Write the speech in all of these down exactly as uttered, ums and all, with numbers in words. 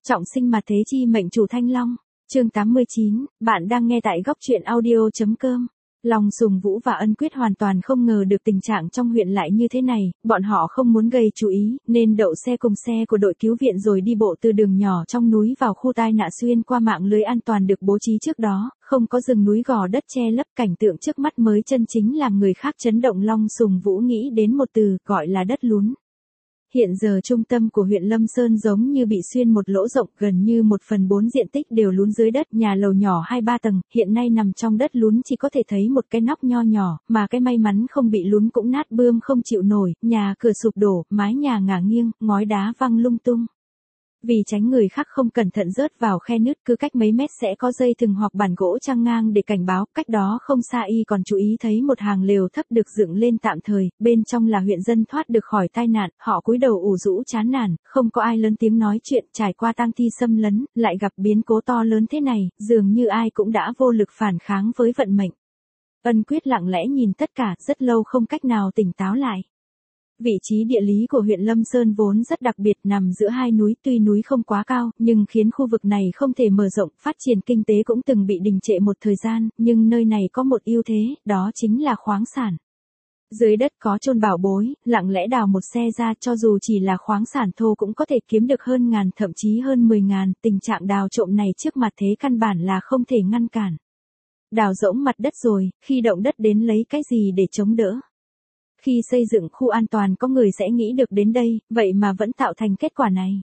Trọng sinh mà thế chi mệnh chủ Thanh Long. Chương tám mươi chín, bạn đang nghe tại góc truyện audio.com. Long Sùng Vũ và Ân Quyết hoàn toàn không ngờ được tình trạng trong huyện lại như thế này, bọn họ không muốn gây chú ý, nên đậu xe cùng xe của đội cứu viện rồi đi bộ từ đường nhỏ trong núi vào khu tai nạn xuyên qua mạng lưới an toàn được bố trí trước đó, không có rừng núi gò đất che lấp, cảnh tượng trước mắt mới chân chính làm người khác chấn động. Long Sùng Vũ nghĩ đến một từ, gọi là đất lún. Hiện giờ trung tâm của huyện Lâm Sơn giống như bị xuyên một lỗ rộng, gần như một phần bốn diện tích đều lún dưới đất, nhà lầu nhỏ hai ba tầng, hiện nay nằm trong đất lún chỉ có thể thấy một cái nóc nho nhỏ, mà cái may mắn không bị lún cũng nát bươm không chịu nổi, nhà cửa sụp đổ, mái nhà ngả nghiêng, ngói đá văng lung tung. Vì tránh người khác không cẩn thận rớt vào khe nứt, cứ cách mấy mét sẽ có dây thừng hoặc bản gỗ chăng ngang để cảnh báo. Cách đó không xa y còn chú ý thấy một hàng lều thấp được dựng lên tạm thời, bên trong là huyện dân thoát được khỏi tai nạn, họ cúi đầu ủ rũ chán nản, không có ai lớn tiếng nói chuyện. Trải qua tang thi xâm lấn, lại gặp biến cố to lớn thế này, dường như ai cũng đã vô lực phản kháng với vận mệnh. Ân Quyết lặng lẽ nhìn tất cả, rất lâu không cách nào tỉnh táo lại. Vị trí địa lý của huyện Lâm Sơn vốn rất đặc biệt, nằm giữa hai núi, tuy núi không quá cao, nhưng khiến khu vực này không thể mở rộng, phát triển kinh tế cũng từng bị đình trệ một thời gian, nhưng nơi này có một ưu thế, đó chính là khoáng sản. Dưới đất có chôn bảo bối, lặng lẽ đào một xe ra, cho dù chỉ là khoáng sản thô cũng có thể kiếm được hơn ngàn, thậm chí hơn mười ngàn, tình trạng đào trộm này trước mặt thế căn bản là không thể ngăn cản. Đào rỗng mặt đất rồi, khi động đất đến lấy cái gì để chống đỡ? Khi xây dựng khu an toàn có người sẽ nghĩ được đến đây, vậy mà vẫn tạo thành kết quả này.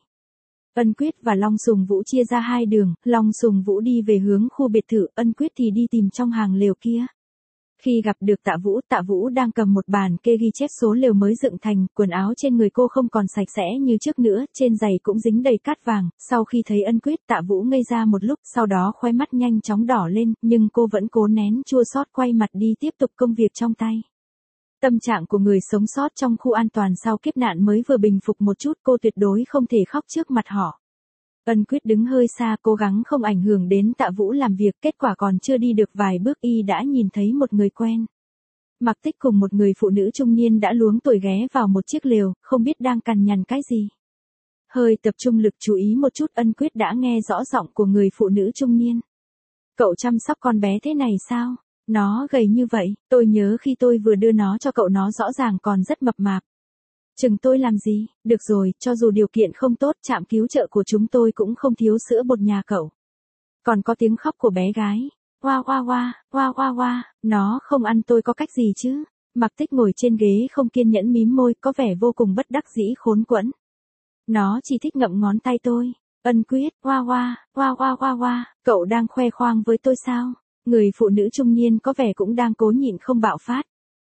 Ân Quyết và Long Sùng Vũ chia ra hai đường, Long Sùng Vũ đi về hướng khu biệt thự, Ân Quyết thì đi tìm trong hàng lều kia. Khi gặp được Tạ Vũ, Tạ Vũ đang cầm một bàn kê ghi chép số lều mới dựng thành, quần áo trên người cô không còn sạch sẽ như trước nữa, trên giày cũng dính đầy cát vàng. Sau khi thấy Ân Quyết, Tạ Vũ ngây ra một lúc, sau đó khóe mắt nhanh chóng đỏ lên, nhưng cô vẫn cố nén chua xót quay mặt đi tiếp tục công việc trong tay. Tâm trạng của người sống sót trong khu an toàn sau kiếp nạn mới vừa bình phục một chút, cô tuyệt đối không thể khóc trước mặt họ. Ân Quyết đứng hơi xa, cố gắng không ảnh hưởng đến Tạ Vũ làm việc, kết quả còn chưa đi được vài bước y đã nhìn thấy một người quen. Mặc Tích cùng một người phụ nữ trung niên đã luống tuổi ghé vào một chiếc lều, không biết đang cằn nhằn cái gì. Hơi tập trung lực chú ý một chút, Ân Quyết đã nghe rõ giọng của người phụ nữ trung niên. Cậu chăm sóc con bé thế này sao? Nó gầy như vậy, tôi nhớ khi tôi vừa đưa nó cho cậu nó rõ ràng còn rất mập mạp. Chừng tôi làm gì, được rồi, cho dù điều kiện không tốt, trạm cứu trợ của chúng tôi cũng không thiếu sữa bột nhà cậu. Còn có tiếng khóc của bé gái. Oa oa oa, oa oa oa, nó không ăn tôi có cách gì chứ? Mặc Tích ngồi trên ghế không kiên nhẫn mím môi, có vẻ vô cùng bất đắc dĩ khốn quẫn. Nó chỉ thích ngậm ngón tay tôi. Ân Quyết, oa oa, oa oa oa oa, cậu đang khoe khoang với tôi sao? Người phụ nữ trung niên có vẻ cũng đang cố nhịn không bạo phát.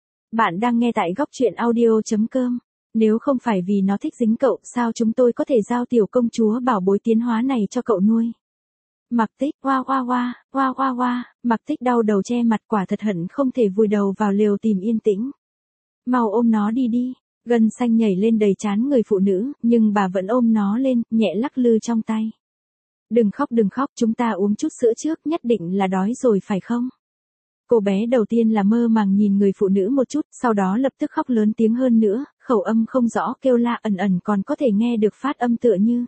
Bạn đang nghe tại góc truyện audio.com. Nếu không phải vì nó thích dính cậu, sao chúng tôi có thể giao tiểu công chúa bảo bối tiến hóa này cho cậu nuôi? Mặc Tích, oa oa oa, oa oa oa, Mặc Tích đau đầu che mặt, quả thật hận không thể vùi đầu vào lều tìm yên tĩnh. Mau ôm nó đi đi, gân xanh nhảy lên đầy trán người phụ nữ, nhưng bà vẫn ôm nó lên, nhẹ lắc lư trong tay. Đừng khóc đừng khóc, chúng ta uống chút sữa trước, nhất định là đói rồi phải không? Cô bé đầu tiên là mơ màng nhìn người phụ nữ một chút, sau đó lập tức khóc lớn tiếng hơn nữa, khẩu âm không rõ, kêu la ẩn ẩn còn có thể nghe được phát âm tựa như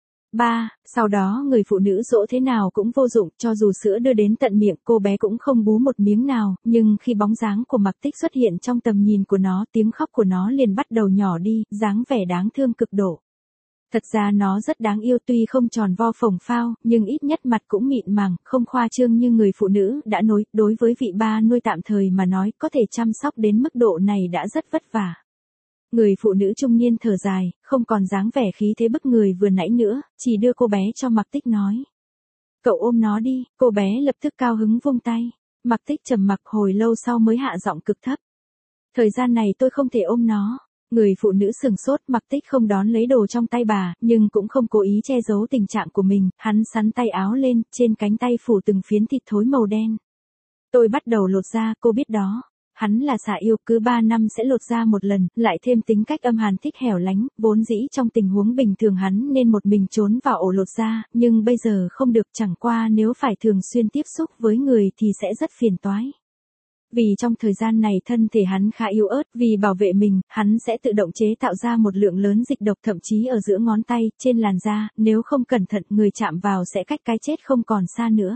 ba. Sau đó người phụ nữ dỗ thế nào cũng vô dụng, cho dù sữa đưa đến tận miệng cô bé cũng không bú một miếng nào, nhưng khi bóng dáng của Mặc Tích xuất hiện trong tầm nhìn của nó, tiếng khóc của nó liền bắt đầu nhỏ đi, dáng vẻ đáng thương cực độ. Thật ra nó rất đáng yêu, tuy không tròn vo phồng phao, nhưng ít nhất mặt cũng mịn màng, không khoa trương như người phụ nữ đã nói. Đối với vị ba nuôi tạm thời mà nói, có thể chăm sóc đến mức độ này đã rất vất vả. Người phụ nữ trung niên thở dài, không còn dáng vẻ khí thế bức người vừa nãy nữa, chỉ đưa cô bé cho Mặc Tích nói. Cậu ôm nó đi, cô bé lập tức cao hứng vung tay. Mặc Tích trầm mặc hồi lâu sau mới hạ giọng cực thấp. Thời gian này tôi không thể ôm nó. Người phụ nữ sừng sốt, Mặc Tích không đón lấy đồ trong tay bà, nhưng cũng không cố ý che giấu tình trạng của mình, hắn xắn tay áo lên, trên cánh tay phủ từng phiến thịt thối màu đen. Tôi bắt đầu lột da, cô biết đó. Hắn là xà yêu, cứ ba năm sẽ lột da một lần, lại thêm tính cách âm hàn thích hẻo lánh, vốn dĩ trong tình huống bình thường hắn nên một mình trốn vào ổ lột da, nhưng bây giờ không được, chẳng qua nếu phải thường xuyên tiếp xúc với người thì sẽ rất phiền toái. Vì trong thời gian này thân thể hắn khá yếu ớt, vì bảo vệ mình, hắn sẽ tự động chế tạo ra một lượng lớn dịch độc thậm chí ở giữa ngón tay, trên làn da, nếu không cẩn thận người chạm vào sẽ cách cái chết không còn xa nữa.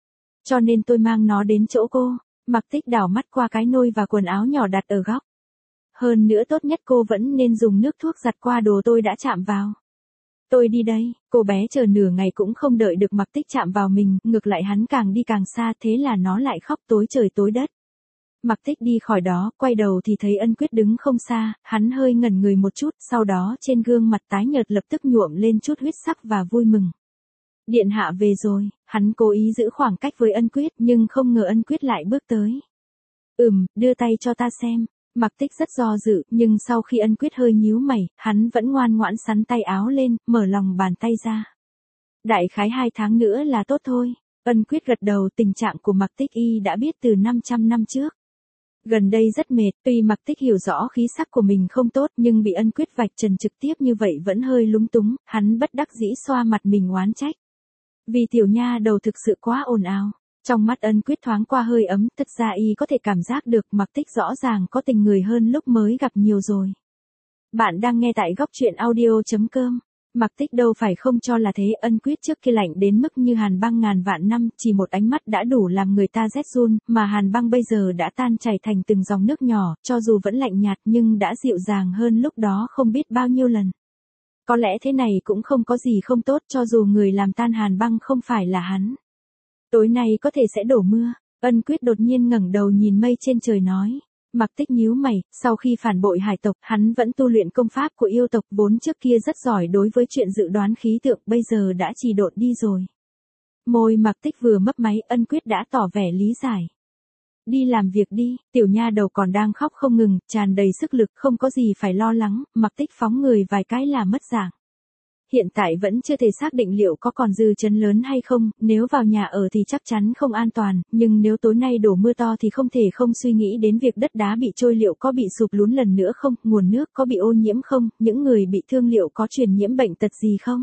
Cho nên tôi mang nó đến chỗ cô. Mạc Tích đảo mắt qua cái nôi và quần áo nhỏ đặt ở góc. Hơn nữa tốt nhất cô vẫn nên dùng nước thuốc giặt qua đồ tôi đã chạm vào. Tôi đi đây, cô bé chờ nửa ngày cũng không đợi được Mạc Tích chạm vào mình, ngược lại hắn càng đi càng xa, thế là nó lại khóc tối trời tối đất. Mạc Tích đi khỏi đó, quay đầu thì thấy Ân Quyết đứng không xa, hắn hơi ngẩn người một chút, sau đó trên gương mặt tái nhợt lập tức nhuộm lên chút huyết sắc và vui mừng. Điện hạ về rồi, hắn cố ý giữ khoảng cách với Ân Quyết, nhưng không ngờ Ân Quyết lại bước tới. Ừm, đưa tay cho ta xem. Mạc Tích rất do dự, nhưng sau khi Ân Quyết hơi nhíu mày, hắn vẫn ngoan ngoãn xắn tay áo lên, mở lòng bàn tay ra. Đại khái hai tháng nữa là tốt thôi. Ân Quyết gật đầu, tình trạng của Mạc Tích y đã biết từ năm trăm năm trước. Gần đây rất mệt, tuy Mạc Tích hiểu rõ khí sắc của mình không tốt nhưng bị Ân Quyết vạch trần trực tiếp như vậy vẫn hơi lúng túng, hắn bất đắc dĩ xoa mặt mình oán trách. Vì tiểu nha đầu thực sự quá ồn ào. Trong mắt Ân Quyết thoáng qua hơi ấm, thật ra y có thể cảm giác được Mạc Tích rõ ràng có tình người hơn lúc mới gặp nhiều rồi. Bạn đang nghe tại góc truyện audio chấm com. Mạc Tích đâu phải không cho là thế, Ân Quyết trước kia lạnh đến mức như hàn băng ngàn vạn năm, chỉ một ánh mắt đã đủ làm người ta rét run, mà hàn băng bây giờ đã tan chảy thành từng dòng nước nhỏ, cho dù vẫn lạnh nhạt nhưng đã dịu dàng hơn lúc đó không biết bao nhiêu lần. Có lẽ thế này cũng không có gì không tốt, cho dù người làm tan hàn băng không phải là hắn. Tối nay có thể sẽ đổ mưa. Ân Quyết đột nhiên ngẩng đầu nhìn mây trên trời nói. Mạc Tích nhíu mày, sau khi phản bội hải tộc, hắn vẫn tu luyện công pháp của yêu tộc, vốn trước kia rất giỏi đối với chuyện dự đoán khí tượng, bây giờ đã trì độn đi rồi. Môi Mạc Tích vừa mấp máy, Ân Quyết đã tỏ vẻ lý giải. Đi làm việc đi, tiểu nha đầu còn đang khóc không ngừng, tràn đầy sức lực, không có gì phải lo lắng. Mạc Tích phóng người vài cái là mất dạng. Hiện tại vẫn chưa thể xác định liệu có còn dư chấn lớn hay không, nếu vào nhà ở thì chắc chắn không an toàn, nhưng nếu tối nay đổ mưa to thì không thể không suy nghĩ đến việc đất đá bị trôi liệu có bị sụp lún lần nữa không, nguồn nước có bị ô nhiễm không, những người bị thương liệu có truyền nhiễm bệnh tật gì không.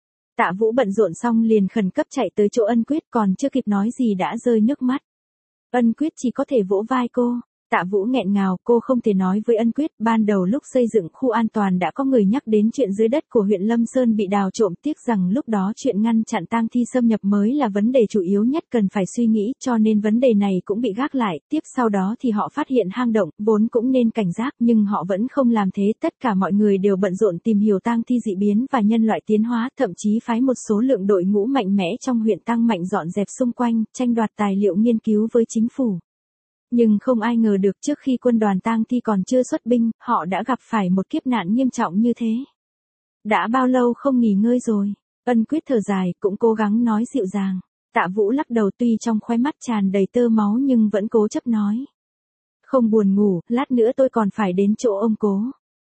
Tạ Vũ bận rộn xong liền khẩn cấp chạy tới chỗ Ân Quyết, còn chưa kịp nói gì đã rơi nước mắt. Ân Quyết chỉ có thể vỗ vai cô. Tạ Vũ nghẹn ngào, cô không thể nói với Ân Quyết, ban đầu lúc xây dựng khu an toàn đã có người nhắc đến chuyện dưới đất của huyện Lâm Sơn bị đào trộm, tiếc rằng lúc đó chuyện ngăn chặn tang thi xâm nhập mới là vấn đề chủ yếu nhất cần phải suy nghĩ, cho nên vấn đề này cũng bị gác lại. Tiếp sau đó thì họ phát hiện hang động, vốn cũng nên cảnh giác, nhưng họ vẫn không làm thế, tất cả mọi người đều bận rộn tìm hiểu tang thi dị biến và nhân loại tiến hóa, thậm chí phái một số lượng đội ngũ mạnh mẽ trong huyện tăng mạnh dọn dẹp xung quanh, tranh đoạt tài liệu nghiên cứu với chính phủ. Nhưng không ai ngờ được trước khi quân đoàn tang thi còn chưa xuất binh, họ đã gặp phải một kiếp nạn nghiêm trọng như thế. Đã bao lâu không nghỉ ngơi rồi? Ân Quyết thở dài, cũng cố gắng nói dịu dàng. Tạ Vũ lắc đầu, tuy trong khóe mắt tràn đầy tơ máu nhưng vẫn cố chấp nói. Không buồn ngủ, lát nữa tôi còn phải đến chỗ ông cố.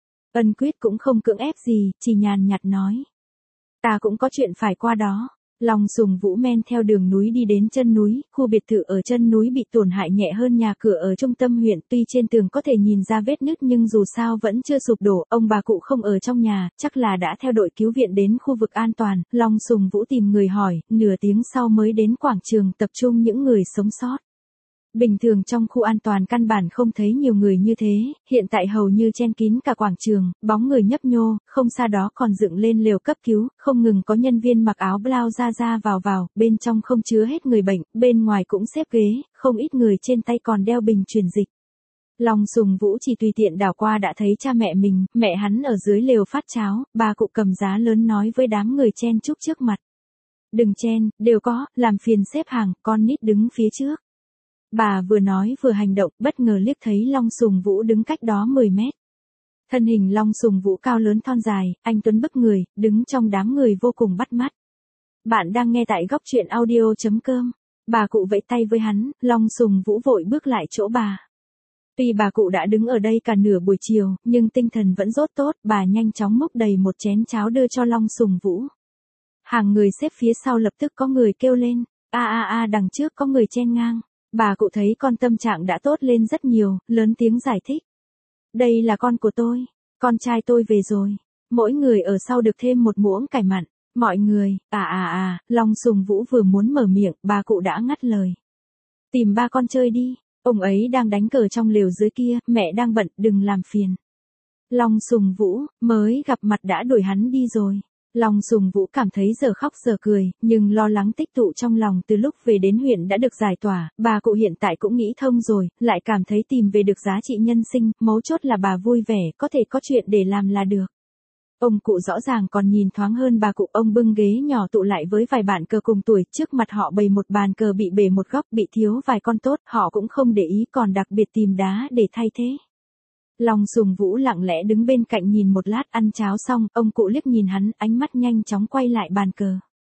Ân Quyết cũng không cưỡng ép gì, chỉ nhàn nhạt nói. Ta cũng có chuyện phải qua đó. Long Sùng Vũ men theo đường núi đi đến chân núi, khu biệt thự ở chân núi bị tổn hại nhẹ hơn nhà cửa ở trung tâm huyện, tuy trên tường có thể nhìn ra vết nứt nhưng dù sao vẫn chưa sụp đổ, ông bà cụ không ở trong nhà, chắc là đã theo đội cứu viện đến khu vực an toàn. Long Sùng Vũ tìm người hỏi, nửa tiếng sau mới đến quảng trường tập trung những người sống sót. Bình thường trong khu an toàn căn bản không thấy nhiều người như thế, hiện tại hầu như chen kín cả quảng trường, bóng người nhấp nhô, không xa đó còn dựng lên lều cấp cứu, không ngừng có nhân viên mặc áo blau ra ra vào vào, bên trong không chứa hết người bệnh, bên ngoài cũng xếp ghế, không ít người trên tay còn đeo bình truyền dịch. Long Sùng Vũ chỉ tùy tiện đảo qua đã thấy cha mẹ mình, mẹ hắn ở dưới lều phát cháo, bà cụ cầm giá lớn nói với đám người chen chúc trước mặt. Đừng chen, đều có, làm phiền xếp hàng, con nít đứng phía trước. Bà vừa nói vừa hành động, bất ngờ liếc thấy Long Sùng Vũ đứng cách đó mười mét. Thân hình Long Sùng Vũ cao lớn thon dài, anh tuấn bức người, đứng trong đám người vô cùng bắt mắt. Bạn đang nghe tại góc truyện audio chấm com. Bà cụ vẫy tay với hắn, Long Sùng Vũ vội bước lại chỗ bà. Tuy bà cụ đã đứng ở đây cả nửa buổi chiều, nhưng tinh thần vẫn rất tốt, bà nhanh chóng múc đầy một chén cháo đưa cho Long Sùng Vũ. Hàng người xếp phía sau lập tức có người kêu lên, a a a đằng trước có người chen ngang. Bà cụ thấy con tâm trạng đã tốt lên rất nhiều, lớn tiếng giải thích. Đây là con của tôi, con trai tôi về rồi. Mỗi người ở sau được thêm một muỗng cải mặn. Mọi người, à à à, Long Sùng Vũ vừa muốn mở miệng, bà cụ đã ngắt lời. Tìm ba con chơi đi. Ông ấy đang đánh cờ trong lều dưới kia, mẹ đang bận, đừng làm phiền. Long Sùng Vũ, mới gặp mặt đã đuổi hắn đi rồi. Long Sùng Vũ cảm thấy giờ khóc giờ cười, nhưng lo lắng tích tụ trong lòng từ lúc về đến huyện đã được giải tỏa, bà cụ hiện tại cũng nghĩ thông rồi, lại cảm thấy tìm về được giá trị nhân sinh, mấu chốt là bà vui vẻ, có thể có chuyện để làm là được. Ông cụ rõ ràng còn nhìn thoáng hơn bà cụ, ông bưng ghế nhỏ tụ lại với vài bạn cờ cùng tuổi, trước mặt họ bày một bàn cờ bị bể một góc, bị thiếu vài con tốt, họ cũng không để ý, còn đặc biệt tìm đá để thay thế. Long Sùng Vũ lặng lẽ đứng bên cạnh nhìn một lát, ăn cháo xong, ông cụ liếc nhìn hắn, ánh mắt nhanh chóng quay lại bàn cờ.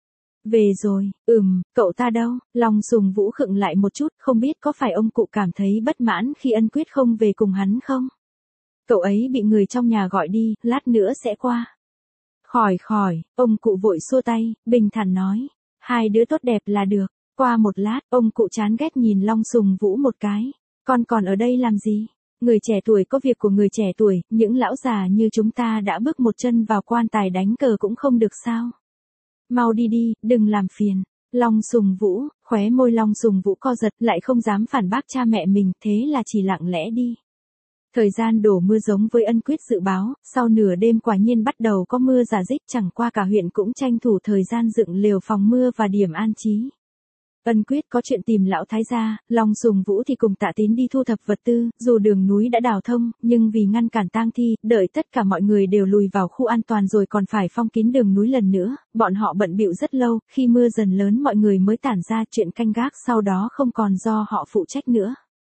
Về rồi, ừm, cậu ta đâu? Long Sùng Vũ khựng lại một chút, không biết có phải ông cụ cảm thấy bất mãn khi Ân Quyết không về cùng hắn không? Cậu ấy bị người trong nhà gọi đi, lát nữa sẽ qua. Khỏi khỏi, ông cụ vội xua tay, bình thản nói. Hai đứa tốt đẹp là được. Qua một lát, ông cụ chán ghét nhìn Long Sùng Vũ một cái. Con còn ở đây làm gì? Người trẻ tuổi có việc của người trẻ tuổi, những lão già như chúng ta đã bước một chân vào quan tài đánh cờ cũng không được sao? Mau đi đi, đừng làm phiền. Long Sùng Vũ, khóe môi Long Sùng Vũ co giật, lại không dám phản bác cha mẹ mình, thế là chỉ lặng lẽ đi. Thời gian đổ mưa giống với Ân Quyết dự báo, sau nửa đêm quả nhiên bắt đầu có mưa rả rích, chẳng qua cả huyện cũng tranh thủ thời gian dựng lều phòng mưa và điểm an trí. Ân Quyết có chuyện tìm lão thái gia, Long Sùng Vũ thì cùng Tạ Tín đi thu thập vật tư, dù đường núi đã đào thông, nhưng vì ngăn cản tang thi, đợi tất cả mọi người đều lùi vào khu an toàn rồi còn phải phong kín đường núi lần nữa, bọn họ bận bịu rất lâu, khi mưa dần lớn mọi người mới tản ra, chuyện canh gác sau đó không còn do họ phụ trách nữa.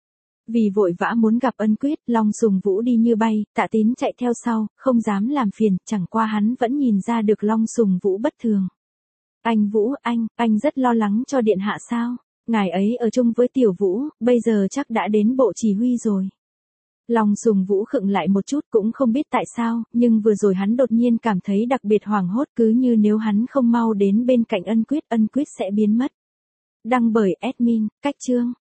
Vì vội vã muốn gặp Ân Quyết, Long Sùng Vũ đi như bay, Tạ Tín chạy theo sau, không dám làm phiền, chẳng qua hắn vẫn nhìn ra được Long Sùng Vũ bất thường. Anh Vũ, anh, anh rất lo lắng cho điện hạ sao? Ngài ấy ở chung với Tiểu Vũ, bây giờ chắc đã đến bộ chỉ huy rồi. Long Sùng Vũ khựng lại một chút cũng không biết tại sao, nhưng vừa rồi hắn đột nhiên cảm thấy đặc biệt hoảng hốt, cứ như nếu hắn không mau đến bên cạnh Ân Quyết, Ân Quyết sẽ biến mất. Đăng bởi admin, Cách Chương.